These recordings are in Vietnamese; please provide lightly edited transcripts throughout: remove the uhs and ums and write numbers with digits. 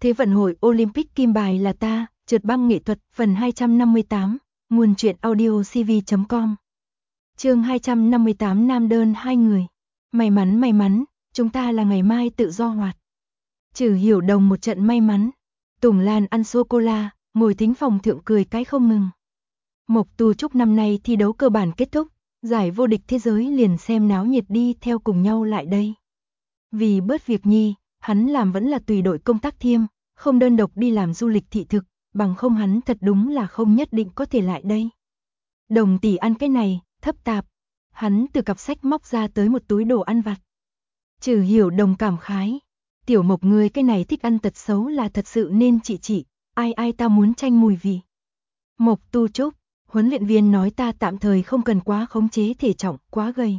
Thế vận hội Olympic kim bài là ta, trượt băng nghệ thuật, phần 258, nguồn truyện audiocv.com. Chương 258 nam đơn hai người. May mắn, chúng ta là ngày mai tự do hoạt. Trừ Hiểu Đồng một trận may mắn. Tùng Lan ăn sô-cô-la, ngồi thính phòng thượng cười cái không ngừng. Mộc Tu Trúc năm nay thi đấu cơ bản kết thúc, giải vô địch thế giới liền xem náo nhiệt đi theo cùng nhau lại đây. Vì bớt việc nhi, hắn làm vẫn là tùy đội công tác thiêm, không đơn độc đi làm du lịch thị thực, bằng không hắn thật đúng là không nhất định có thể lại đây. Đồng tỷ ăn cái này, thấp tạp. Hắn từ cặp sách móc ra tới một túi đồ ăn vặt. Trừ Hiểu Đồng cảm khái. Tiểu Mộc ngươi cái này thích ăn tật xấu là thật sự nên trị, ai ta muốn tranh mùi vị. Mộc Tu Trúc, huấn luyện viên nói ta tạm thời không cần quá khống chế thể trọng, quá gầy.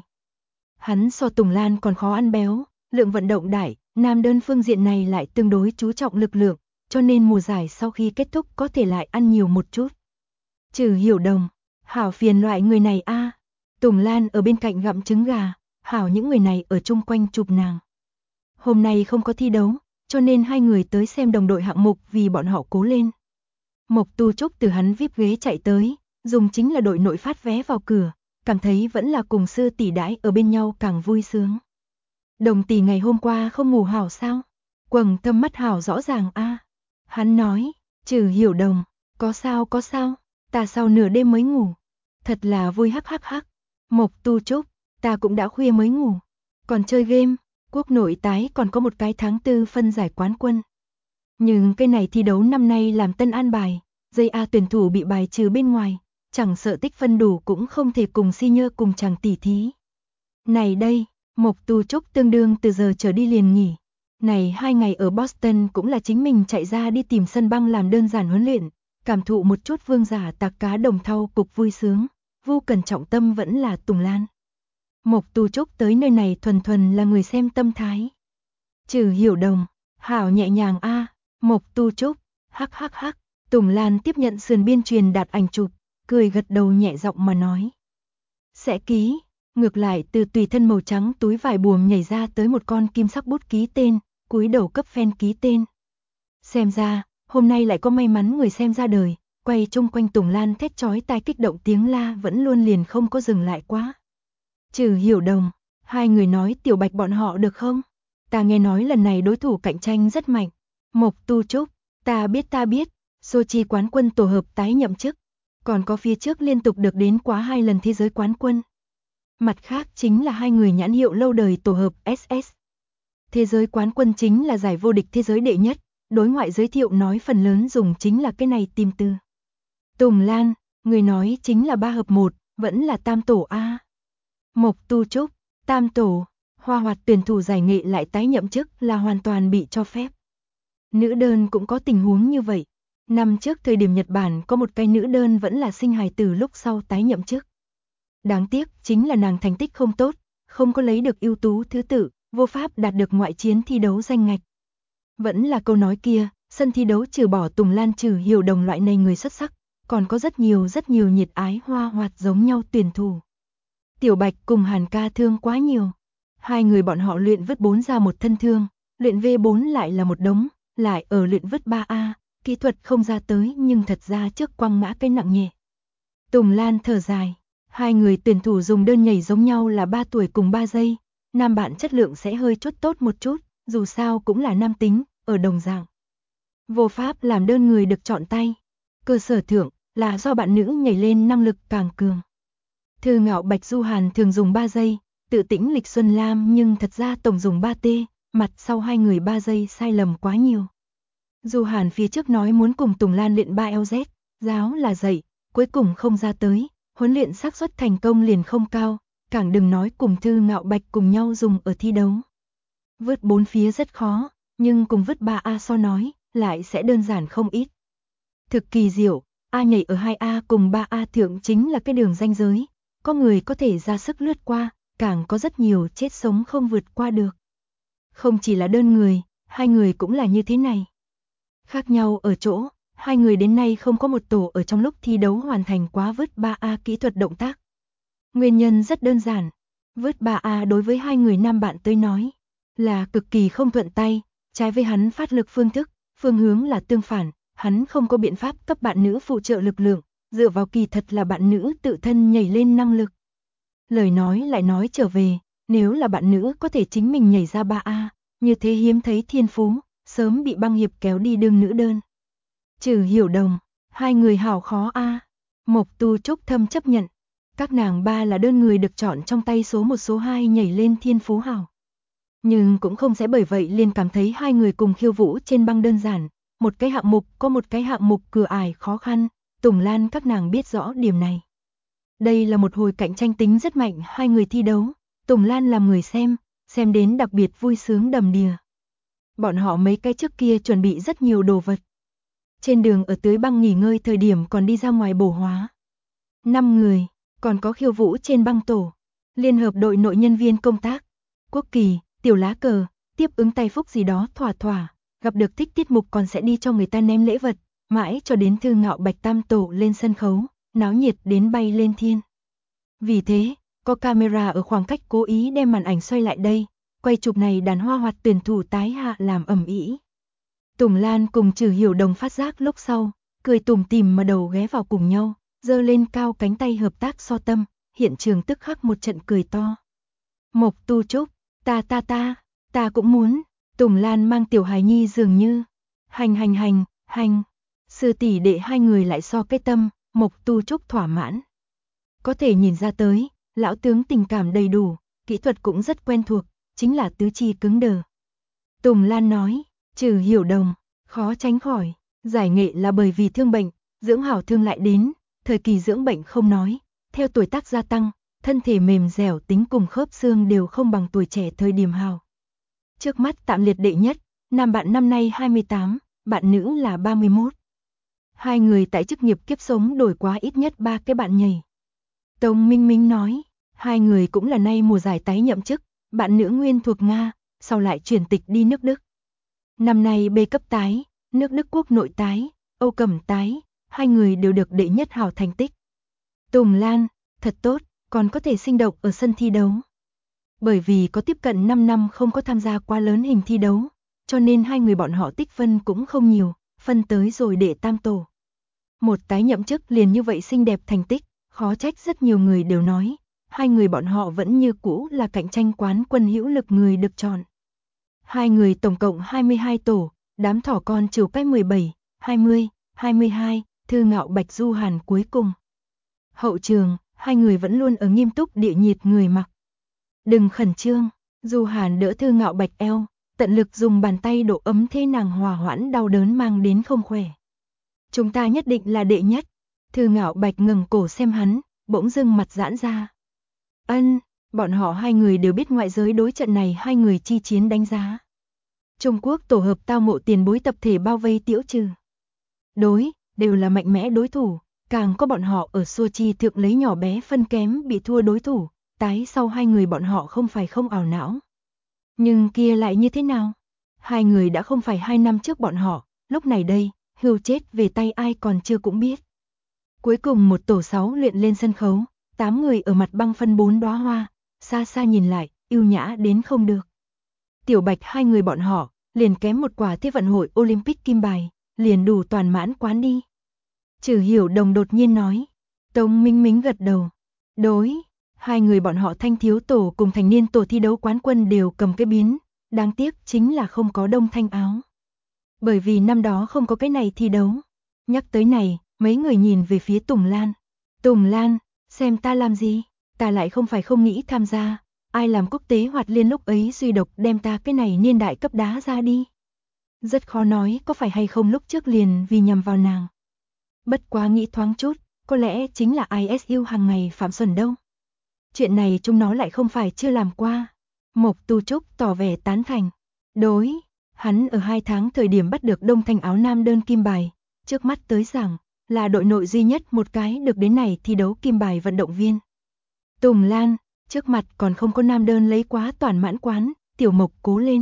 Hắn so Tùng Lan còn khó ăn béo, lượng vận động đại, nam đơn phương diện này lại tương đối chú trọng lực lượng, cho nên mùa giải sau khi kết thúc có thể lại ăn nhiều một chút. Trừ Hiểu Đồng, hảo phiền loại người này a. Tùng Lan ở bên cạnh gặm trứng gà, hảo những người này ở chung quanh chụp nàng. Hôm nay không có thi đấu, cho nên hai người tới xem đồng đội hạng mục vì bọn họ cố lên. Mộc Tu Trúc từ hắn VIP ghế chạy tới, dùng chính là đội nội phát vé vào cửa, cảm thấy vẫn là cùng sư tỷ đãi ở bên nhau càng vui sướng. Đồng tỷ ngày hôm qua không ngủ hảo sao? Quầng thâm mắt hảo rõ ràng a. Hắn nói, Trừ Hiểu Đồng, có sao, ta sau nửa đêm mới ngủ. Thật là vui hắc. Mộc Tu Trúc, ta cũng đã khuya mới ngủ. Còn chơi game, quốc nội tái còn có một cái tháng 4 phân giải quán quân. Nhưng cái này thi đấu năm nay làm tân an bài, dây A tuyển thủ bị bài trừ bên ngoài, chẳng sợ tích phân đủ cũng không thể cùng senior cùng chàng tỉ thí. Này đây, Mộc Tu Trúc tương đương từ giờ trở đi liền nghỉ. Này 2 ngày ở Boston cũng là chính mình chạy ra đi tìm sân băng làm đơn giản huấn luyện, cảm thụ một chút vương giả tạc cá đồng thau cục vui sướng, vô cần trọng tâm vẫn là Tùng Lan. Mộc Tu Trúc tới nơi này thuần là người xem tâm thái. Trừ Hiểu Đồng, hảo nhẹ nhàng a. Mộc Tu Trúc, hắc. Tùng Lan tiếp nhận sườn biên truyền đạt ảnh chụp, cười gật đầu nhẹ giọng mà nói. Sẽ ký. Ngược lại từ tùy thân màu trắng túi vải buồm nhảy ra tới một con kim sắc bút ký tên, cúi đầu cấp fan ký tên. Xem ra, hôm nay lại có may mắn người xem ra đời, quay chung quanh Tùng Lan thét chói tai kích động tiếng la vẫn luôn liền không có dừng lại quá. Trừ Hiểu Đồng, hai người nói Tiểu Bạch bọn họ được không? Ta nghe nói lần này đối thủ cạnh tranh rất mạnh. Mộc Tu Trúc, ta biết, Sochi quán quân tổ hợp tái nhậm chức, còn có phía trước liên tục được đến quá 2 lần thế giới quán quân. Mặt khác chính là hai người nhãn hiệu lâu đời tổ hợp SS. Thế giới quán quân chính là giải vô địch thế giới đệ nhất, đối ngoại giới thiệu nói phần lớn dùng chính là cái này tìm từ. Tùng Lan, người nói chính là 3 hợp 1, vẫn là tam tổ A. Mộc Tu Trúc, tam tổ, Hoa Hoạt tuyển thủ giải nghệ lại tái nhậm chức là hoàn toàn bị cho phép. Nữ đơn cũng có tình huống như vậy. Năm trước thời điểm Nhật Bản có một cái nữ đơn vẫn là sinh hài tử lúc sau tái nhậm chức. Đáng tiếc chính là nàng thành tích không tốt, không có lấy được ưu tú thứ tự, vô pháp đạt được ngoại chiến thi đấu danh ngạch. Vẫn là câu nói kia, sân thi đấu trừ bỏ Tùng Lan Trừ Hiểu Đồng loại này người xuất sắc, còn có rất nhiều nhiệt ái Hoa Hoạt giống nhau tuyển thủ. Tiểu Bạch cùng Hàn Ca thương quá nhiều. Hai người bọn họ luyện vứt 4 ra một thân thương, luyện V4 lại là một đống, lại ở luyện vứt 3A, kỹ thuật không ra tới nhưng thật ra trước quăng ngã cái nặng nhẹ. Tùng Lan thở dài. Hai người tuyển thủ dùng đơn nhảy giống nhau là 3 tuổi cùng 3 giây, nam bạn chất lượng sẽ hơi chút tốt một chút, dù sao cũng là nam tính, ở đồng dạng. Vô pháp làm đơn người được chọn tay. Cơ sở thượng là do bạn nữ nhảy lên năng lực càng cường. Thư Ngạo Bạch Du Hàn thường dùng 3 giây, Tự Tĩnh Lịch Xuân Lam nhưng thật ra tổng dùng 3T, mặt sau hai người 3 giây sai lầm quá nhiều. Du Hàn phía trước nói muốn cùng Tùng Lan luyện 3LZ, giáo là dạy, cuối cùng không ra tới. Huấn luyện xác suất thành công liền không cao, càng đừng nói cùng Thư Ngạo Bạch cùng nhau dùng ở thi đấu. Vứt 4 phía rất khó, nhưng cùng vứt 3A so nói, lại sẽ đơn giản không ít. Thực kỳ diệu, A nhảy ở 2A cùng 3A thượng chính là cái đường ranh giới, có người có thể ra sức lướt qua, càng có rất nhiều chết sống không vượt qua được. Không chỉ là đơn người, hai người cũng là như thế này. Khác nhau ở chỗ, hai người đến nay không có một tổ ở trong lúc thi đấu hoàn thành quá vứt 3A kỹ thuật động tác. Nguyên nhân rất đơn giản, vứt 3A đối với hai người nam bạn tới nói là cực kỳ không thuận tay, trái với hắn phát lực phương thức, phương hướng là tương phản, hắn không có biện pháp cấp bạn nữ phụ trợ lực lượng, dựa vào kỳ thật là bạn nữ tự thân nhảy lên năng lực. Lời nói lại nói trở về, nếu là bạn nữ có thể chính mình nhảy ra 3A, như thế hiếm thấy thiên phú, sớm bị băng hiệp kéo đi đương nữ đơn. Trừ Hiểu Đồng, hai người hảo khó a. Mộc Tu Trúc thâm chấp nhận, các nàng ba là đơn người được chọn trong tay số 1 số 2 nhảy lên thiên phú hảo. Nhưng cũng không sẽ bởi vậy liền cảm thấy hai người cùng khiêu vũ trên băng đơn giản, một cái hạng mục có một cái hạng mục cửa ải khó khăn, Tùng Lan các nàng biết rõ điểm này. Đây là một hồi cạnh tranh tính rất mạnh hai người thi đấu, Tùng Lan làm người xem đến đặc biệt vui sướng đầm đìa. Bọn họ mấy cái trước kia chuẩn bị rất nhiều đồ vật. Trên đường ở tưới băng nghỉ ngơi thời điểm còn đi ra ngoài bổ hóa. 5 người, còn có khiêu vũ trên băng tổ, liên hợp đội nội nhân viên công tác, quốc kỳ, tiểu lá cờ, tiếp ứng tay phúc gì đó thỏa, gặp được thích tiết mục còn sẽ đi cho người ta ném lễ vật, mãi cho đến Thư Ngạo Bạch tam tổ lên sân khấu, náo nhiệt đến bay lên thiên. Vì thế, có camera ở khoảng cách cố ý đem màn ảnh xoay lại đây, quay chụp này đàn hoa hoạt tuyển thủ tái hạ làm ầm ĩ. Tùng Lan cùng Trừ Hiểu Đồng phát giác lúc sau, cười tủm tỉm mà đầu ghé vào cùng nhau, giơ lên cao cánh tay hợp tác so tâm, hiện trường tức khắc một trận cười to. Mộc Tu Trúc, ta cũng muốn, Tùng Lan mang tiểu hài nhi dường như, hành, sư tỷ đệ hai người lại so cái tâm, Mộc Tu Trúc thỏa mãn. Có thể nhìn ra tới, lão tướng tình cảm đầy đủ, kỹ thuật cũng rất quen thuộc, chính là tứ chi cứng đờ. Tùng Lan nói, Trừ Hiểu Đồng, khó tránh khỏi, giải nghệ là bởi vì thương bệnh, dưỡng hảo thương lại đến, thời kỳ dưỡng bệnh không nói, theo tuổi tác gia tăng, thân thể mềm dẻo tính cùng khớp xương đều không bằng tuổi trẻ thời điểm hào. Trước mắt tạm liệt đệ nhất, nam bạn năm nay 28, bạn nữ là 31. Hai người tại chức nghiệp kiếp sống đổi quá ít nhất 3 cái bạn nhảy. Tống Minh Minh nói, hai người cũng là nay mùa giải tái nhậm chức, bạn nữ nguyên thuộc Nga, sau lại chuyển tịch đi nước Đức. Năm nay B cấp tái, nước Đức quốc nội tái, Âu Cẩm tái, hai người đều được đệ nhất hảo thành tích. Tùng Lan, thật tốt, còn có thể sinh động ở sân thi đấu. Bởi vì có tiếp cận 5 năm không có tham gia quá lớn hình thi đấu, cho nên hai người bọn họ tích phân cũng không nhiều, phân tới rồi để tam tổ. Một tái nhậm chức liền như vậy xinh đẹp thành tích, khó trách rất nhiều người đều nói, hai người bọn họ vẫn như cũ là cạnh tranh quán quân hữu lực người được chọn. Hai người tổng cộng 22 tổ, đám thỏ con chiều cách 17, 20, 22, Thư Ngạo Bạch Du Hàn cuối cùng. Hậu trường, hai người vẫn luôn ở nghiêm túc địa nhiệt người mặc. Đừng khẩn trương, Du Hàn đỡ Thư Ngạo Bạch eo, tận lực dùng bàn tay độ ấm thế nàng hòa hoãn đau đớn mang đến không khỏe. Chúng ta nhất định là đệ nhất. Thư Ngạo Bạch ngẩng cổ xem hắn, bỗng dưng mặt giãn ra. Ân, bọn họ hai người đều biết ngoại giới đối trận này hai người chi chiến đánh giá. Trung Quốc tổ hợp tao ngộ tiền bối tập thể bao vây Tiễu Trừ. Đối, đều là mạnh mẽ đối thủ, càng có bọn họ ở xua chi thượng lấy nhỏ bé phân kém bị thua đối thủ, tái sau hai người bọn họ không phải không ảo não. Nhưng kia lại như thế nào? Hai người đã không phải 2 năm trước bọn họ, lúc này đây, hưu chết về tay ai còn chưa cũng biết. Cuối cùng một tổ 6 luyện lên sân khấu, 8 người ở mặt băng phân 4 đóa hoa, xa xa nhìn lại, yêu nhã đến không được. Tiểu Bạch hai người bọn họ, liền kém một quả Thế vận hội Olympic kim bài, liền đủ toàn mãn quán đi. Trừ Hiểu Đồng đột nhiên nói. Tống Minh Minh gật đầu. Đối, hai người bọn họ thanh thiếu tổ cùng thành niên tổ thi đấu quán quân đều cầm cái biến, đáng tiếc chính là không có đông thanh áo. Bởi vì năm đó không có cái này thi đấu. Nhắc tới này, mấy người nhìn về phía Tùng Lan. Tùng Lan, xem ta làm gì, ta lại không phải không nghĩ tham gia, ai làm quốc tế hoạt liên lúc ấy duy độc đem ta cái này niên đại cấp đá ra đi. Rất khó nói có phải hay không lúc trước liền vì nhằm vào nàng. Bất quá nghĩ thoáng chút, có lẽ chính là ISU hàng ngày phạm xuẩn đâu. Chuyện này chúng nó lại không phải chưa làm qua. Mộc Tu Trúc tỏ vẻ tán thành. Đối, hắn ở 2 tháng thời điểm bắt được đông thanh áo nam đơn kim bài, trước mắt tới rằng là đội nội duy nhất một cái được đến này thi đấu kim bài vận động viên. Tùng Lan, trước mặt còn không có nam đơn lấy quá toàn mãn quán, Tiểu Mộc cố lên.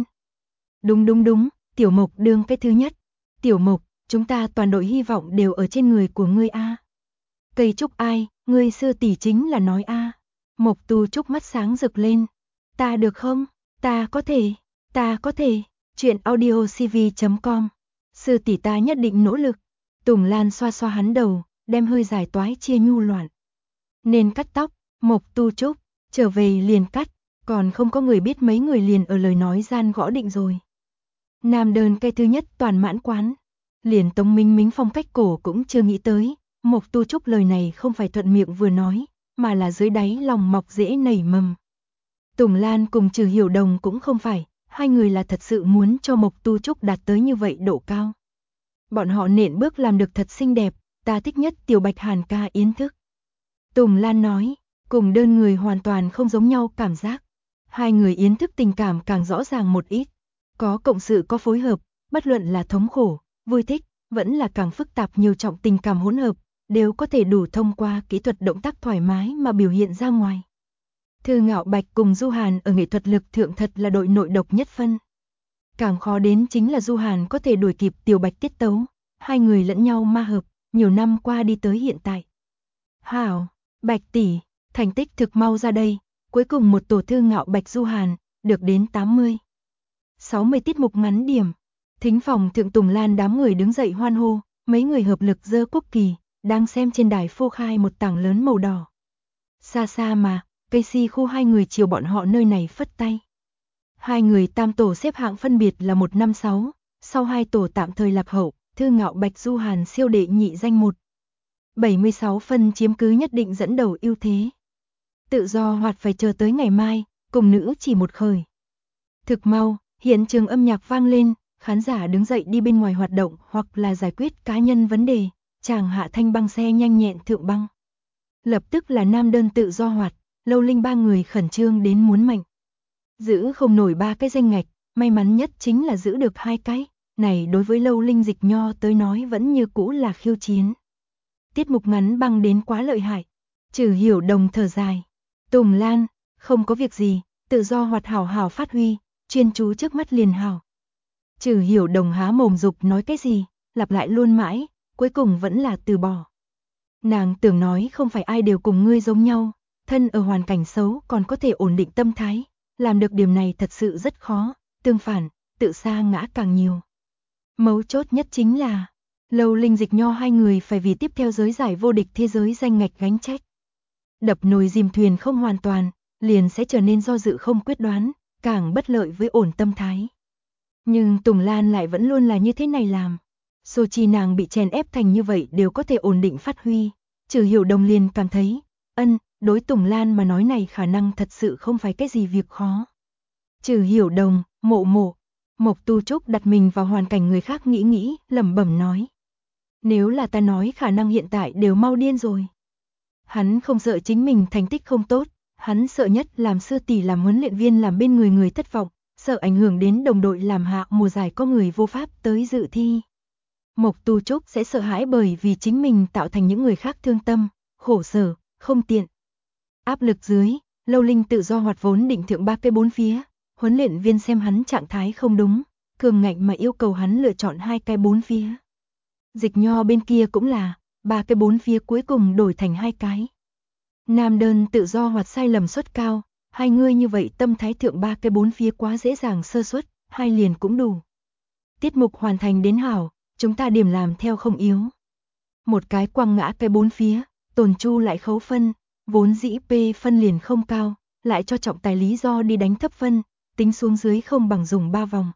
Đúng, Tiểu Mộc đương cái thứ nhất. Tiểu Mộc, chúng ta toàn đội hy vọng đều ở trên người của ngươi a. Cây trúc ai, ngươi sư tỷ chính là nói a. Mộc Tu Trúc mắt sáng rực lên. Ta được không? Ta có thể. Chuyện audiocv.com Sư tỷ ta nhất định nỗ lực. Tùng Lan xoa xoa hắn đầu, đem hơi dài toái chia nhu loạn. Nên cắt tóc, Mộc Tu Trúc, trở về liền cắt, còn không có người biết mấy người liền ở lời nói gian gõ định rồi. Nam đơn cái thứ nhất toàn mãn quán, liền Tống Minh Minh phong cách cổ cũng chưa nghĩ tới, Mộc Tu Trúc lời này không phải thuận miệng vừa nói, mà là dưới đáy lòng mọc rễ nảy mầm. Tùng Lan cùng Trừ Hiểu Đồng cũng không phải, hai người là thật sự muốn cho Mộc Tu Trúc đạt tới như vậy độ cao. Bọn họ nện bước làm được thật xinh đẹp, ta thích nhất Tiểu Bạch Hàn ca yến thức. Tùng Lan nói, cùng đơn người hoàn toàn không giống nhau cảm giác. Hai người yến thức tình cảm càng rõ ràng một ít. Có cộng sự có phối hợp, bất luận là thống khổ, vui thích, vẫn là càng phức tạp nhiều trọng tình cảm hỗn hợp, đều có thể đủ thông qua kỹ thuật động tác thoải mái mà biểu hiện ra ngoài. Thư Ngạo Bạch cùng Du Hàn ở nghệ thuật lực thượng thật là đội nội độc nhất phân. Càng khó đến chính là Du Hàn có thể đuổi kịp Tiểu Bạch tiết tấu, hai người lẫn nhau ma hợp, nhiều năm qua đi tới hiện tại. Hảo, Bạch tỷ, thành tích thực mau ra đây, cuối cùng một tổ Thư Ngạo Bạch Du Hàn, được đến 60 tiết mục ngắn điểm. Thính phòng thượng Tùng Lan đám người đứng dậy hoan hô, mấy người hợp lực giơ quốc kỳ, đang xem trên đài phô khai một tảng lớn màu đỏ. Xa xa mà, cây si khu hai người chiều bọn họ nơi này phất tay. Hai người tam tổ xếp hạng phân biệt là 156, sau hai tổ tạm thời lạc hậu, Thư Ngạo Bạch Du Hàn siêu đệ nhị danh 176 phân chiếm cứ nhất định dẫn đầu ưu thế. Tự do hoạt phải chờ tới ngày mai, cùng nữ chỉ một khởi. Thực mau, hiện trường âm nhạc vang lên, khán giả đứng dậy đi bên ngoài hoạt động hoặc là giải quyết cá nhân vấn đề, chàng hạ thanh băng xe nhanh nhẹn thượng băng. Lập tức là nam đơn tự do hoạt, Lâu Linh ba người khẩn trương đến muốn mệnh. Giữ không nổi ba cái danh ngạch, may mắn nhất chính là giữ được hai cái, này đối với Lâu Linh Dịch Nho tới nói vẫn như cũ là khiêu chiến. Tiết mục ngắn băng đến quá lợi hại, Trừ Hiểu Đồng thở dài. Tùng Lan, không có việc gì, tự do hoạt hảo hảo phát huy, chuyên chú trước mắt liền hảo. Trừ Hiểu Đồng há mồm dục nói cái gì, lặp lại luôn mãi, cuối cùng vẫn là từ bỏ. Nàng tưởng nói không phải ai đều cùng ngươi giống nhau, thân ở hoàn cảnh xấu còn có thể ổn định tâm thái, làm được điểm này thật sự rất khó, tương phản, tự sa ngã càng nhiều. Mấu chốt nhất chính là, Lâu Linh Dịch Nho hai người phải vì tiếp theo giới giải vô địch thế giới danh ngạch gánh trách. Đập nồi dìm thuyền không hoàn toàn, liền sẽ trở nên do dự không quyết đoán, càng bất lợi với ổn tâm thái. Nhưng Tùng Lan lại vẫn luôn là như thế này làm. Sochi nàng bị chèn ép thành như vậy đều có thể ổn định phát huy. Trừ Hiểu Đồng liền cảm thấy, đối Tùng Lan mà nói này khả năng thật sự không phải cái gì việc khó. Trừ Hiểu Đồng, Mộc Tu Trúc đặt mình vào hoàn cảnh người khác nghĩ, lẩm bẩm nói. Nếu là ta nói khả năng hiện tại đều mau điên rồi. Hắn không sợ chính mình thành tích không tốt, hắn sợ nhất làm sư tỷ làm huấn luyện viên làm bên người thất vọng, sợ ảnh hưởng đến đồng đội làm hạ mùa giải có người vô pháp tới dự thi. Mộc Tu Trúc sẽ sợ hãi bởi vì chính mình tạo thành những người khác thương tâm, khổ sở, không tiện. Áp lực dưới, Lâu Linh tự do hoạt vốn định thượng ba cây bốn phía, huấn luyện viên xem hắn trạng thái không đúng, cường ngạnh mà yêu cầu hắn lựa chọn hai cái bốn phía. Dịch Nho bên kia cũng là, ba cái bốn phía cuối cùng đổi thành hai cái. Nam đơn tự do hoạt sai lầm suất cao, hai người như vậy tâm thái thượng ba cái bốn phía quá dễ dàng sơ suất, hai liền cũng đủ. Tiết mục hoàn thành đến hảo, chúng ta điểm làm theo không yếu. Một cái quăng ngã cái bốn phía, Tồn Chu lại khấu phân, vốn dĩ P phân liền không cao, lại cho trọng tài lý do đi đánh thấp phân, tính xuống dưới không bằng dùng 3 vòng.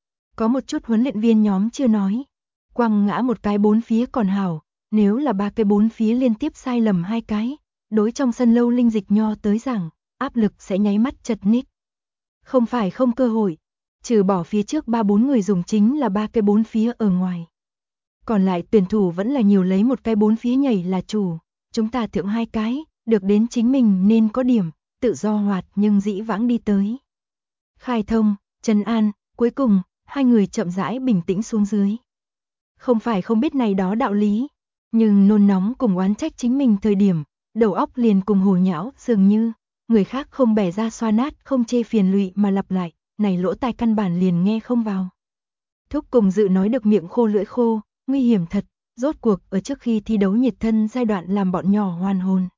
Có một chút huấn luyện viên nhóm chưa nói, quăng ngã một cái bốn phía còn hảo, nếu là ba cái bốn phía liên tiếp sai lầm hai cái, đối trong sân Lâu Linh Dịch Nho tới rằng, áp lực sẽ nháy mắt chật ních. Không phải không cơ hội, trừ bỏ phía trước 3-4 người dùng chính là ba cái bốn phía ở ngoài. Còn lại tuyển thủ vẫn là nhiều lấy một cái bốn phía nhảy là chủ, chúng ta thượng hai cái, được đến chính mình nên có điểm, tự do hoạt nhưng dĩ vãng đi tới. Khai thông, trấn an, cuối cùng, hai người chậm rãi bình tĩnh xuống dưới. Không phải không biết này đó đạo lý, nhưng nôn nóng cùng oán trách chính mình thời điểm, đầu óc liền cùng hồ nhão dường như, người khác không bẻ ra xoa nát không chê phiền lụy mà lặp lại, này lỗ tai căn bản liền nghe không vào. Thúc cùng Dự nói được miệng khô lưỡi khô, nguy hiểm thật, rốt cuộc ở trước khi thi đấu nhiệt thân giai đoạn làm bọn nhỏ hoàn hồn.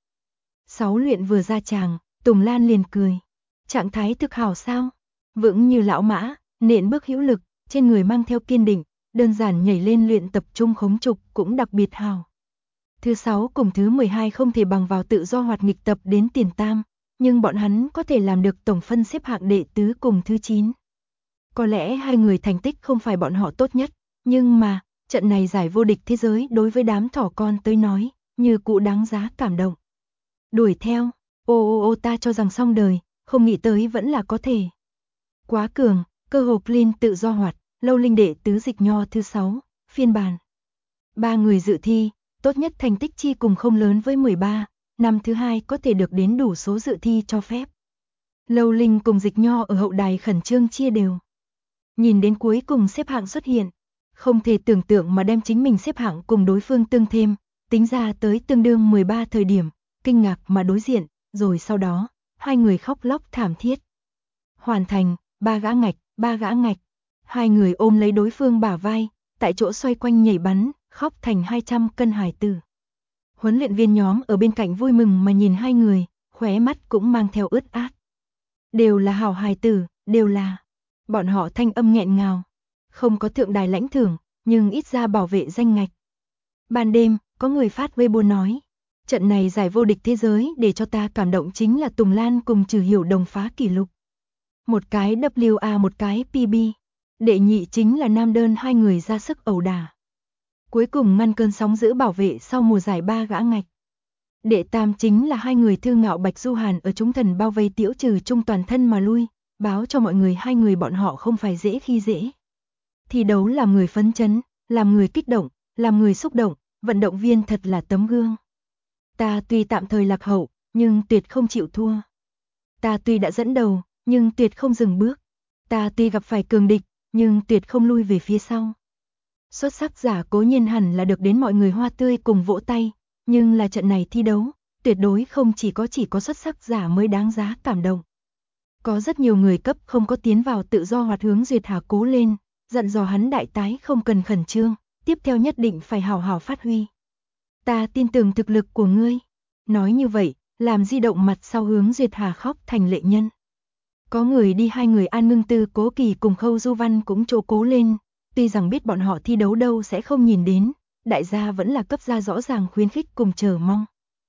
6 luyện vừa ra tràng, Tùng Lan liền cười. Trạng thái thực hảo sao? Vững như lão mã, nện bước hữu lực, trên người mang theo kiên định, đơn giản nhảy lên luyện tập trung khống trục cũng đặc biệt hào. Thứ 6 cùng thứ 12 không thể bằng vào tự do hoạt nghịch tập đến tiền tam, nhưng bọn hắn có thể làm được tổng phân xếp hạng đệ tứ cùng thứ 9. Có lẽ hai người thành tích không phải bọn họ tốt nhất, nhưng mà, trận này giải vô địch thế giới đối với đám thỏ con tới nói, như cũ đáng giá cảm động. Đuổi theo, ô ta cho rằng xong đời, không nghĩ tới vẫn là có thể. Quá cường, cơ hồ clean tự do hoạt, lâu linh đệ tứ dịch nho thứ 6, phiên bản. 3 người dự thi, tốt nhất thành tích chi cùng không lớn với 13, năm thứ 2 có thể được đến đủ số dự thi cho phép. Lâu linh cùng dịch nho ở hậu đài khẩn trương chia đều. Nhìn đến cuối cùng xếp hạng xuất hiện, không thể tưởng tượng mà đem chính mình xếp hạng cùng đối phương tương thêm, tính ra tới tương đương 13 thời điểm, kinh ngạc mà đối diện, rồi sau đó, hai người khóc lóc thảm thiết. Hoàn thành, 3 gã ngạch. Hai người ôm lấy đối phương bả vai, tại chỗ xoay quanh nhảy bắn, khóc thành 200 cân hài tử. Huấn luyện viên nhóm ở bên cạnh vui mừng mà nhìn hai người, khóe mắt cũng mang theo ướt át. Đều là hảo hài tử, đều là. Bọn họ thanh âm nghẹn ngào. Không có thượng đài lãnh thưởng, nhưng ít ra bảo vệ danh ngạch. Ban đêm, có người phát Weibo nói. Trận này giải vô địch thế giới để cho ta cảm động chính là Tùng Lan cùng Trừ Hiểu Đồng phá kỷ lục. Một cái WA một cái PB. Đệ nhị chính là nam đơn hai người ra sức ẩu đả. Cuối cùng ngăn cơn sóng dữ bảo vệ sau mùa giải 3 gã ngạch. Đệ tam chính là hai người Thư Ngạo Bạch Du Hàn ở chúng thần bao vây Tiễu Trừ trung toàn thân mà lui, báo cho mọi người hai người bọn họ không phải dễ khi dễ. Thi đấu làm người phấn chấn, làm người kích động, làm người xúc động, vận động viên thật là tấm gương. Ta tuy tạm thời lạc hậu, nhưng tuyệt không chịu thua. Ta tuy đã dẫn đầu, nhưng tuyệt không dừng bước. Ta tuy gặp phải cường địch, nhưng tuyệt không lui về phía sau. Xuất sắc giả cố nhiên hẳn là được đến mọi người hoa tươi cùng vỗ tay, nhưng là trận này thi đấu, tuyệt đối không chỉ có xuất sắc giả mới đáng giá cảm động. Có rất nhiều người cấp không có tiến vào tự do hoạt hướng Duyệt Hà cố lên, dặn dò hắn đại tái không cần khẩn trương, tiếp theo nhất định phải hào hào phát huy. Ta tin tưởng thực lực của ngươi. Nói như vậy, làm di động mặt sau hướng Duyệt Hà khóc thành lệ nhân. Có người đi hai người An Ngưng Tư Cố Kỳ cùng Khâu Du Văn cũng chỗ cố lên, tuy rằng biết bọn họ thi đấu đâu sẽ không nhìn đến, đại gia vẫn là cấp ra rõ ràng khuyến khích cùng chờ mong.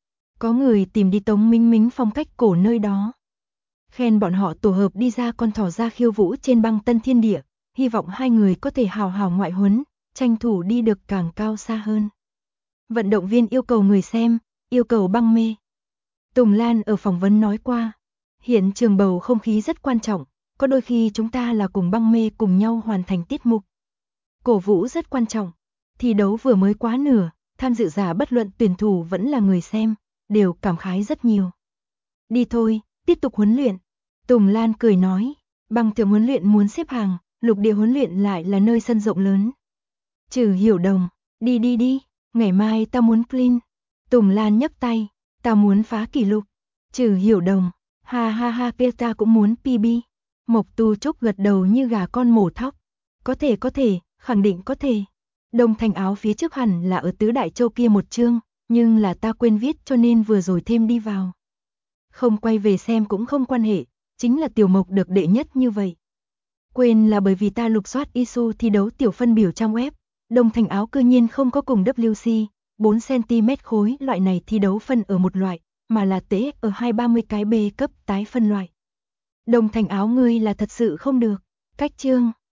Có người tìm đi Tống Minh Mính phong cách cổ nơi đó. Khen bọn họ tổ hợp đi ra con thỏ ra khiêu vũ trên băng tân thiên địa, hy vọng hai người có thể hào hào ngoại huấn, tranh thủ đi được càng cao xa hơn. Vận động viên yêu cầu người xem, yêu cầu băng mê. Tùng Lan ở phỏng vấn nói qua, hiện trường bầu không khí rất quan trọng, có đôi khi chúng ta là cùng băng mê cùng nhau hoàn thành tiết mục. Cổ vũ rất quan trọng, thi đấu vừa mới quá nửa, tham dự giả bất luận tuyển thủ vẫn là người xem, đều cảm khái rất nhiều. Đi thôi, tiếp tục huấn luyện. Tùng Lan cười nói, băng thượng huấn luyện muốn xếp hàng, lục địa huấn luyện lại là nơi sân rộng lớn. Trừ Hiểu Đồng, đi, ngày mai ta muốn clean. Tùng Lan nhấc tay, ta muốn phá kỷ lục. Trừ Hiểu Đồng, ha kia ta cũng muốn PB. Mộc Tu Trúc gật đầu như gà con mổ thóc. Có thể, khẳng định có thể. Đông Thành áo phía trước hẳn là ở Tứ Đại Châu kia một chương, nhưng là ta quên viết cho nên vừa rồi thêm đi vào. Không quay về xem cũng không quan hệ, chính là Tiểu Mộc được đệ nhất như vậy. Quên là bởi vì ta lục soát ISU thi đấu tiểu phân biểu trang web, Đông Thành áo cư nhiên không có cùng WC, 4cm khối loại này thi đấu phân ở một loại, mà là tế ở 230 cái B cấp tái phân loại. Đông Thành áo ngươi là thật sự không được, cách chương.